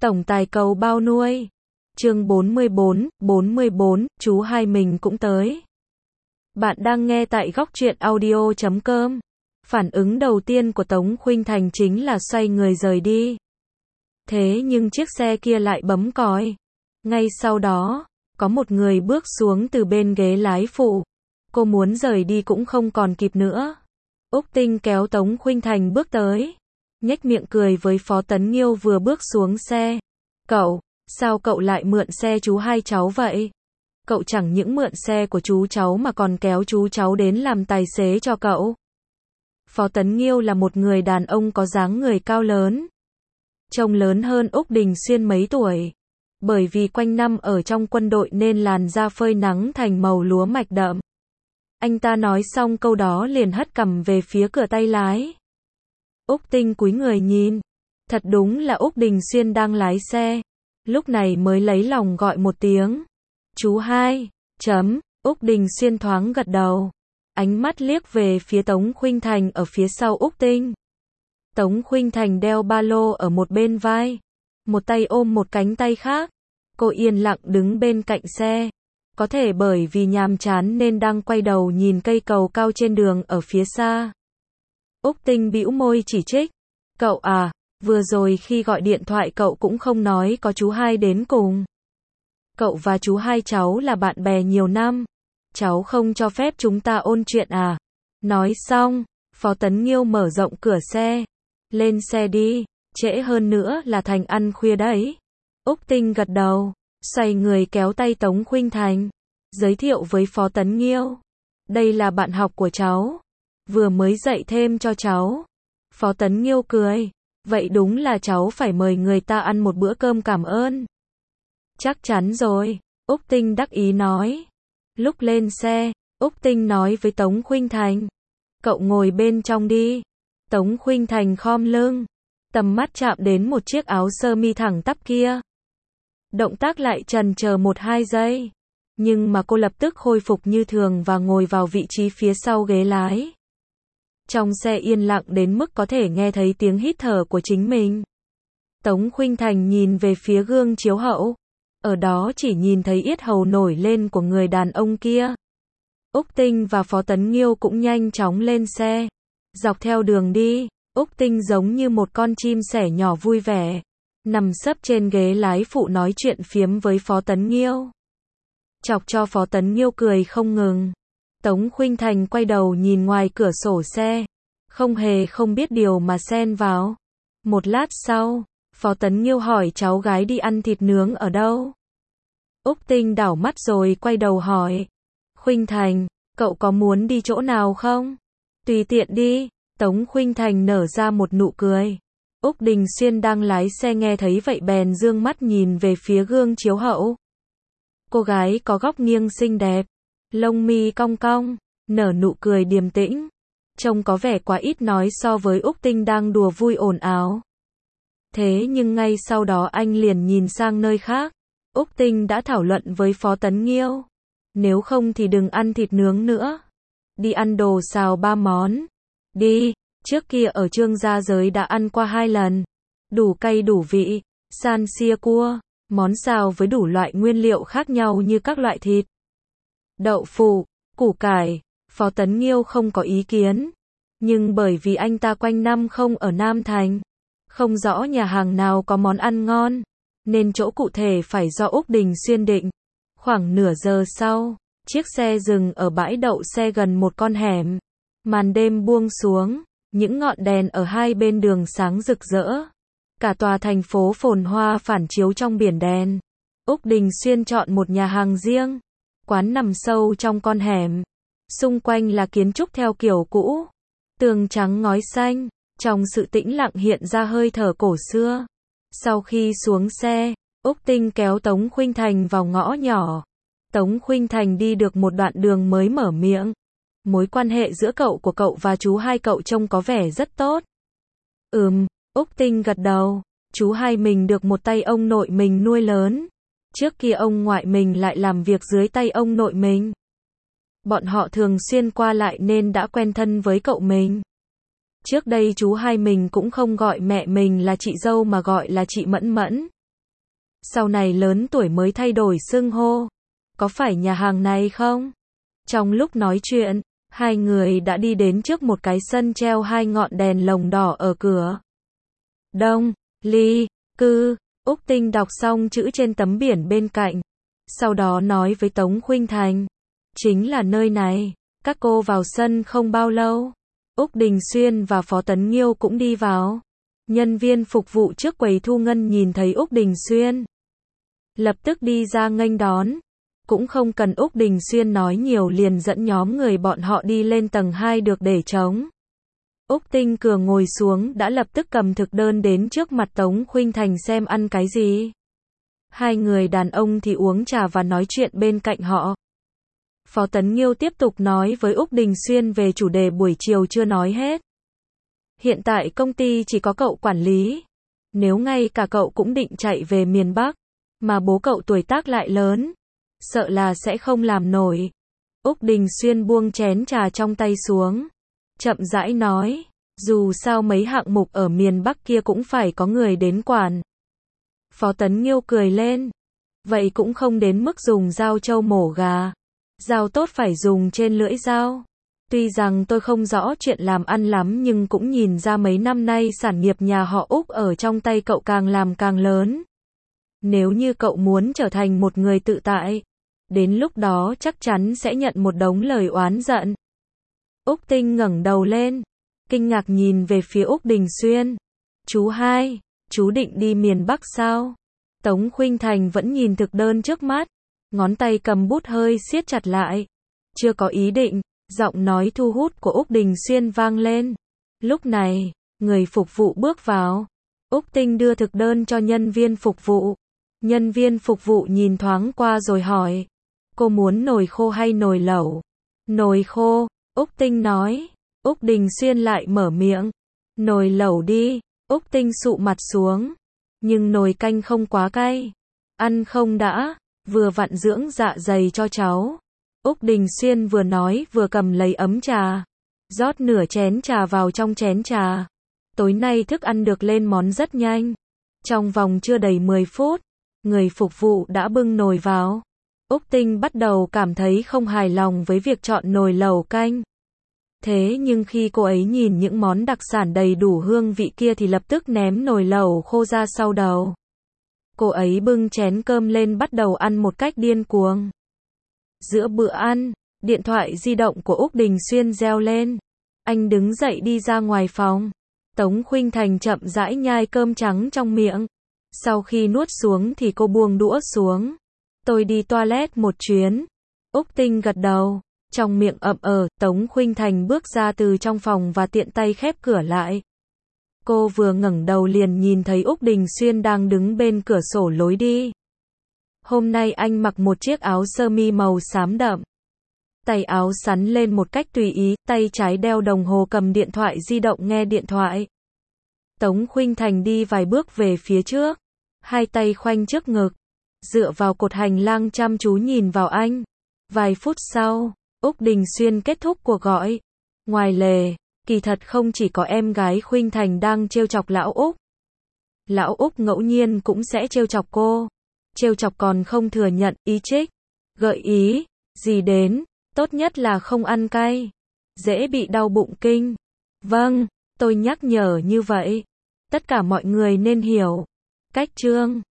Tổng tài cầu bao nuôi. Chương 44, chú hai mình cũng tới. Bạn đang nghe tại góc truyện audio.com. Phản ứng đầu tiên của Tống Khuynh Thành chính là xoay người rời đi. Thế nhưng chiếc xe kia lại bấm còi. Ngay sau đó, có một người bước xuống từ bên ghế lái phụ. Cô muốn rời đi cũng không còn kịp nữa. Úc Tinh kéo Tống Khuynh Thành bước tới, nhếch miệng cười với Phó Tấn Nghiêu vừa bước xuống xe. Cậu, sao cậu lại mượn xe chú hai cháu vậy? Cậu chẳng những mượn xe của chú cháu mà còn kéo chú cháu đến làm tài xế cho cậu. Phó Tấn Nghiêu là một người đàn ông có dáng người cao lớn, trông lớn hơn Úc Đình Xuyên mấy tuổi. Bởi vì quanh năm ở trong quân đội nên làn da phơi nắng thành màu lúa mạch đậm. Anh ta nói xong câu đó liền hất cằm về phía cửa tay lái. Úc Tinh cúi người nhìn. Thật đúng là Úc Đình Xuyên đang lái xe. Lúc này mới lấy lòng gọi một tiếng. Chú hai. Úc Đình Xuyên thoáng gật đầu. Ánh mắt liếc về phía Tống Khuynh Thành ở phía sau Úc Tinh. Tống Khuynh Thành đeo ba lô ở một bên vai. Một tay ôm một cánh tay khác. Cô yên lặng đứng bên cạnh xe. Có thể bởi vì nhàm chán nên đang quay đầu nhìn cây cầu cao trên đường ở phía xa. Úc Tinh bĩu môi chỉ trích. Cậu à, vừa rồi khi gọi điện thoại cậu cũng không nói có chú hai đến cùng. Cậu và chú hai cháu là bạn bè nhiều năm. Cháu không cho phép chúng ta ôn chuyện à? Nói xong, Phó Tấn Nghiêu mở rộng cửa xe. Lên xe đi, trễ hơn nữa là thành ăn khuya đấy. Úc Tinh gật đầu, xoay người kéo tay Tống Khuynh Thành, giới thiệu với Phó Tấn Nghiêu. Đây là bạn học của cháu, vừa mới dạy thêm cho cháu. Phó Tấn Nghiêu cười, vậy đúng là cháu phải mời người ta ăn một bữa cơm cảm ơn. Chắc chắn rồi, Úc Tinh đắc ý nói. Lúc lên xe, Úc Tinh nói với Tống Khuynh Thành, cậu ngồi bên trong đi. Tống Khuynh Thành khom lưng, tầm mắt chạm đến một chiếc áo sơ mi thẳng tắp kia. Động tác lại chần chờ 1-2 giây, nhưng mà cô lập tức khôi phục như thường và ngồi vào vị trí phía sau ghế lái. Trong xe yên lặng đến mức có thể nghe thấy tiếng hít thở của chính mình. Tống Khuynh Thành nhìn về phía gương chiếu hậu, ở đó chỉ nhìn thấy yết hầu nổi lên của người đàn ông kia. Úc Tinh và Phó Tấn Nghiêu cũng nhanh chóng lên xe. Dọc theo đường đi, Úc Tinh giống như một con chim sẻ nhỏ vui vẻ, nằm sấp trên ghế lái phụ nói chuyện phiếm với Phó Tấn Nghiêu. Chọc cho Phó Tấn Nghiêu cười không ngừng. Tống Khuynh Thành quay đầu nhìn ngoài cửa sổ xe, không biết điều mà xen vào. Một lát sau, Phó Tấn Nghiêu hỏi cháu gái đi ăn thịt nướng ở đâu. Úc Tinh đảo mắt rồi quay đầu hỏi. Khuynh Thành, cậu có muốn đi chỗ nào không? Tùy tiện đi. Tống Khuynh Thành nở ra một nụ cười. Úc Đình Xuyên đang lái xe nghe thấy vậy bèn dương mắt nhìn về phía gương chiếu hậu. Cô gái có góc nghiêng xinh đẹp, lông mi cong cong, nở nụ cười điềm tĩnh. Trông có vẻ quá ít nói so với Úc Tinh đang đùa vui ồn ào. Thế nhưng ngay sau đó anh liền nhìn sang nơi khác. Úc Tinh đã thảo luận với Phó Tấn Nghiêu. Nếu không thì đừng ăn thịt nướng nữa. Đi ăn đồ xào 3 món. Đi, trước kia ở Trương Gia Giới đã ăn qua 2 lần. Đủ cay đủ vị, san sia cua, món xào với đủ loại nguyên liệu khác nhau như các loại thịt, đậu phụ, củ cải. Phó Tấn Nghiêu không có ý kiến. Nhưng bởi vì anh ta quanh năm không ở Nam Thành, không rõ nhà hàng nào có món ăn ngon, nên chỗ cụ thể phải do Úc Đình Xuyên định. Khoảng nửa giờ sau, chiếc xe dừng ở bãi đậu xe gần một con hẻm. Màn đêm buông xuống, những ngọn đèn ở hai bên đường sáng rực rỡ. Cả tòa thành phố phồn hoa phản chiếu trong biển đèn. Úc Đình Xuyên chọn một nhà hàng riêng. Quán nằm sâu trong con hẻm. Xung quanh là kiến trúc theo kiểu cũ. Tường trắng ngói xanh. Trong sự tĩnh lặng hiện ra hơi thở cổ xưa. Sau khi xuống xe, Úc Tinh kéo Tống Khuynh Thành vào ngõ nhỏ. Tống Khuynh Thành đi được một đoạn đường mới mở miệng. Mối quan hệ giữa cậu và chú hai cậu trông có vẻ rất tốt. Úc Tinh gật đầu. Chú hai mình được một tay ông nội mình nuôi lớn. Trước kia ông ngoại mình lại làm việc dưới tay ông nội mình. Bọn họ thường xuyên qua lại nên đã quen thân với cậu mình. Trước đây chú hai mình cũng không gọi mẹ mình là chị dâu mà gọi là chị Mẫn Mẫn. Sau này lớn tuổi mới thay đổi xưng hô. Có phải nhà hàng này không? Trong lúc nói chuyện, hai người đã đi đến trước một cái sân treo hai ngọn đèn lồng đỏ ở cửa. Đông, Ly, Cư, Úc Tinh đọc xong chữ trên tấm biển bên cạnh. Sau đó nói với Tống Khuynh Thành. Chính là nơi này. Các cô vào sân không bao lâu. Úc Đình Xuyên và Phó Tấn Nghiêu cũng đi vào. Nhân viên phục vụ trước quầy thu ngân nhìn thấy Úc Đình Xuyên, lập tức đi ra nghênh đón. Cũng không cần Úc Đình Xuyên nói nhiều liền dẫn nhóm người bọn họ đi lên tầng 2 được để trống. Úc Tinh Cường ngồi xuống đã lập tức cầm thực đơn đến trước mặt Tống Khuynh Thành xem ăn cái gì. Hai người đàn ông thì uống trà và nói chuyện bên cạnh họ. Phó Tấn Nghiêu tiếp tục nói với Úc Đình Xuyên về chủ đề buổi chiều chưa nói hết. Hiện tại công ty chỉ có cậu quản lý. Nếu ngay cả cậu cũng định chạy về miền Bắc, mà bố cậu tuổi tác lại lớn, sợ là sẽ không làm nổi. Úc Đình Xuyên buông chén trà trong tay xuống, chậm rãi nói, dù sao mấy hạng mục ở miền Bắc kia cũng phải có người đến quản. Phó Tấn Nghiêu cười lên, vậy cũng không đến mức dùng dao trâu mổ gà. Dao tốt phải dùng trên lưỡi dao. Tuy rằng tôi không rõ chuyện làm ăn lắm nhưng cũng nhìn ra mấy năm nay sản nghiệp nhà họ Úc ở trong tay cậu càng làm càng lớn. Nếu như cậu muốn trở thành một người tự tại, đến lúc đó chắc chắn sẽ nhận một đống lời oán giận. Úc Tinh ngẩng đầu lên, kinh ngạc nhìn về phía Úc Đình Xuyên. Chú hai, chú định đi miền Bắc sao? Tống Khuynh Thành vẫn nhìn thực đơn trước mắt, ngón tay cầm bút hơi siết chặt lại. Chưa có ý định, giọng nói thu hút của Úc Đình Xuyên vang lên. Lúc này, người phục vụ bước vào. Úc Tinh đưa thực đơn cho nhân viên phục vụ. Nhân viên phục vụ nhìn thoáng qua rồi hỏi. Cô muốn nồi khô hay nồi lẩu? Nồi khô, Úc Tinh nói. Úc Đình Xuyên lại mở miệng. Nồi lẩu đi, Úc Tinh sụ mặt xuống. Nhưng nồi canh không quá cay. Ăn không đã, vừa vặn dưỡng dạ dày cho cháu. Úc Đình Xuyên vừa nói vừa cầm lấy ấm trà, rót nửa chén trà vào trong chén trà. Tối nay thức ăn được lên món rất nhanh. Trong vòng chưa đầy 10 phút, người phục vụ đã bưng nồi vào. Úc Tinh bắt đầu cảm thấy không hài lòng với việc chọn nồi lẩu canh. Thế nhưng khi cô ấy nhìn những món đặc sản đầy đủ hương vị kia thì lập tức ném nồi lẩu khô ra sau đầu. Cô ấy bưng chén cơm lên bắt đầu ăn một cách điên cuồng. Giữa bữa ăn, điện thoại di động của Úc Đình Xuyên reo lên. Anh đứng dậy đi ra ngoài phòng. Tống Khuynh Thành chậm rãi nhai cơm trắng trong miệng. Sau khi nuốt xuống thì cô buông đũa xuống. Tôi đi toilet một chuyến. Úc Tinh gật đầu. Trong miệng ậm Tống Khuynh Thành bước ra từ trong phòng và tiện tay khép cửa lại. Cô vừa ngẩng đầu liền nhìn thấy Úc Đình Xuyên đang đứng bên cửa sổ lối đi. Hôm nay anh mặc một chiếc áo sơ mi màu xám đậm. Tay áo xắn lên một cách tùy ý, tay trái đeo đồng hồ cầm điện thoại di động nghe điện thoại. Tống Khuynh Thành đi vài bước về phía trước, hai tay khoanh trước ngực, dựa vào cột hành lang chăm chú nhìn vào anh. Vài phút sau, Úc Đình Xuyên kết thúc cuộc gọi. Ngoài lề, kỳ thật không chỉ có em gái Khuynh Thành đang trêu chọc lão Úc. Lão Úc ngẫu nhiên cũng sẽ trêu chọc cô. Trêu chọc còn không thừa nhận, ý trích, gợi ý, gì đến, tốt nhất là không ăn cay. Dễ bị đau bụng kinh. Vâng, tôi nhắc nhở như vậy. Tất cả mọi người nên hiểu. Cách chương